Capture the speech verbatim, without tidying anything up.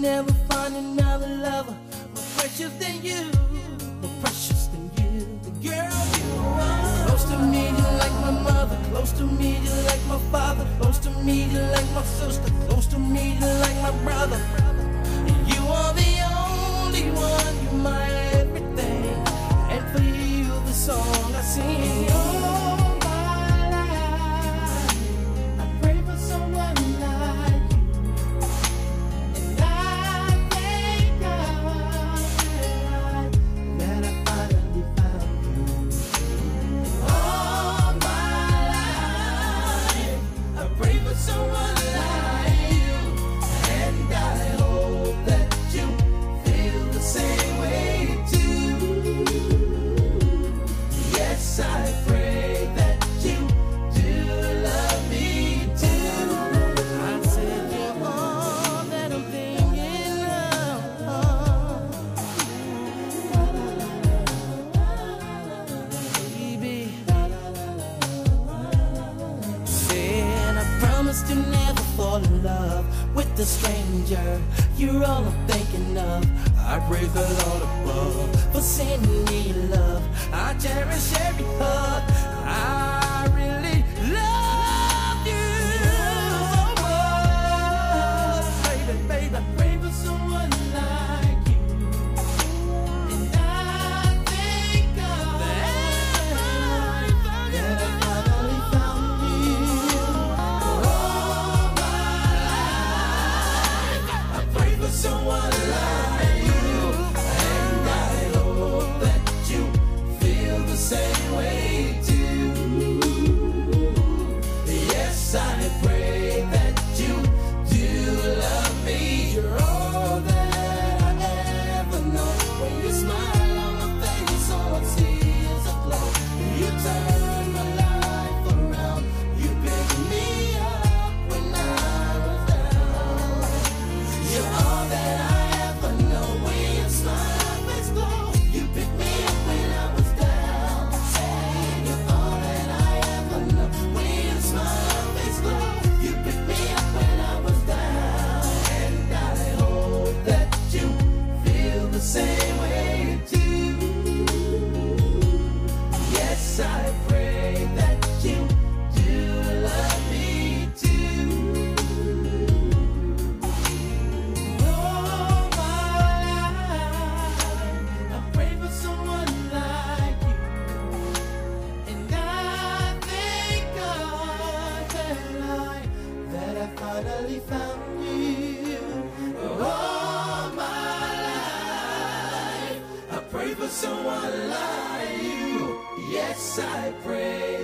never find another lover more precious than you, more precious than you. The girl you are. Close to me, you're like my mother. Close to me, you're like my father. Close to me, you're like my sister. Close to me, you're like my brother. You are the only one, you're my everything. And for you, the song I sing. All my life, I pray for someone like you. And I thank God that I finally found you. All my life, I pray for someone like you. And I hope that you feel the same way too. Yes, I pray that you do love me too. I said you're all that I'm thinking of, baby. Said I promised to never fall in love with a stranger. You're all I'm thinking of. I praise the Lord above for sending me love. I cherish every hug. I really love you so much, baby, baby. I pray for someone like you, and I thank God that I finally found you. All my life, I pray for someone like you, and I hope that you feel the same way too. Yes, I pray that you do love me. You're all that I ever know. When you smile on my face, all I see is a glow. You turn my life around. You pick me up when I was down. You're all that I ever know. When you smile, my face glow. You pick me up when I was down. Say you're all that I ever know. When you smile, my face glow. You pick me up when I was down. And I hope that you feel the same way too. Yes, I pray that you do love me too. All my life, I pray for someone like you, and I thank God that I, that I finally found you. All my life, I pray for someone like you. Yes, I pray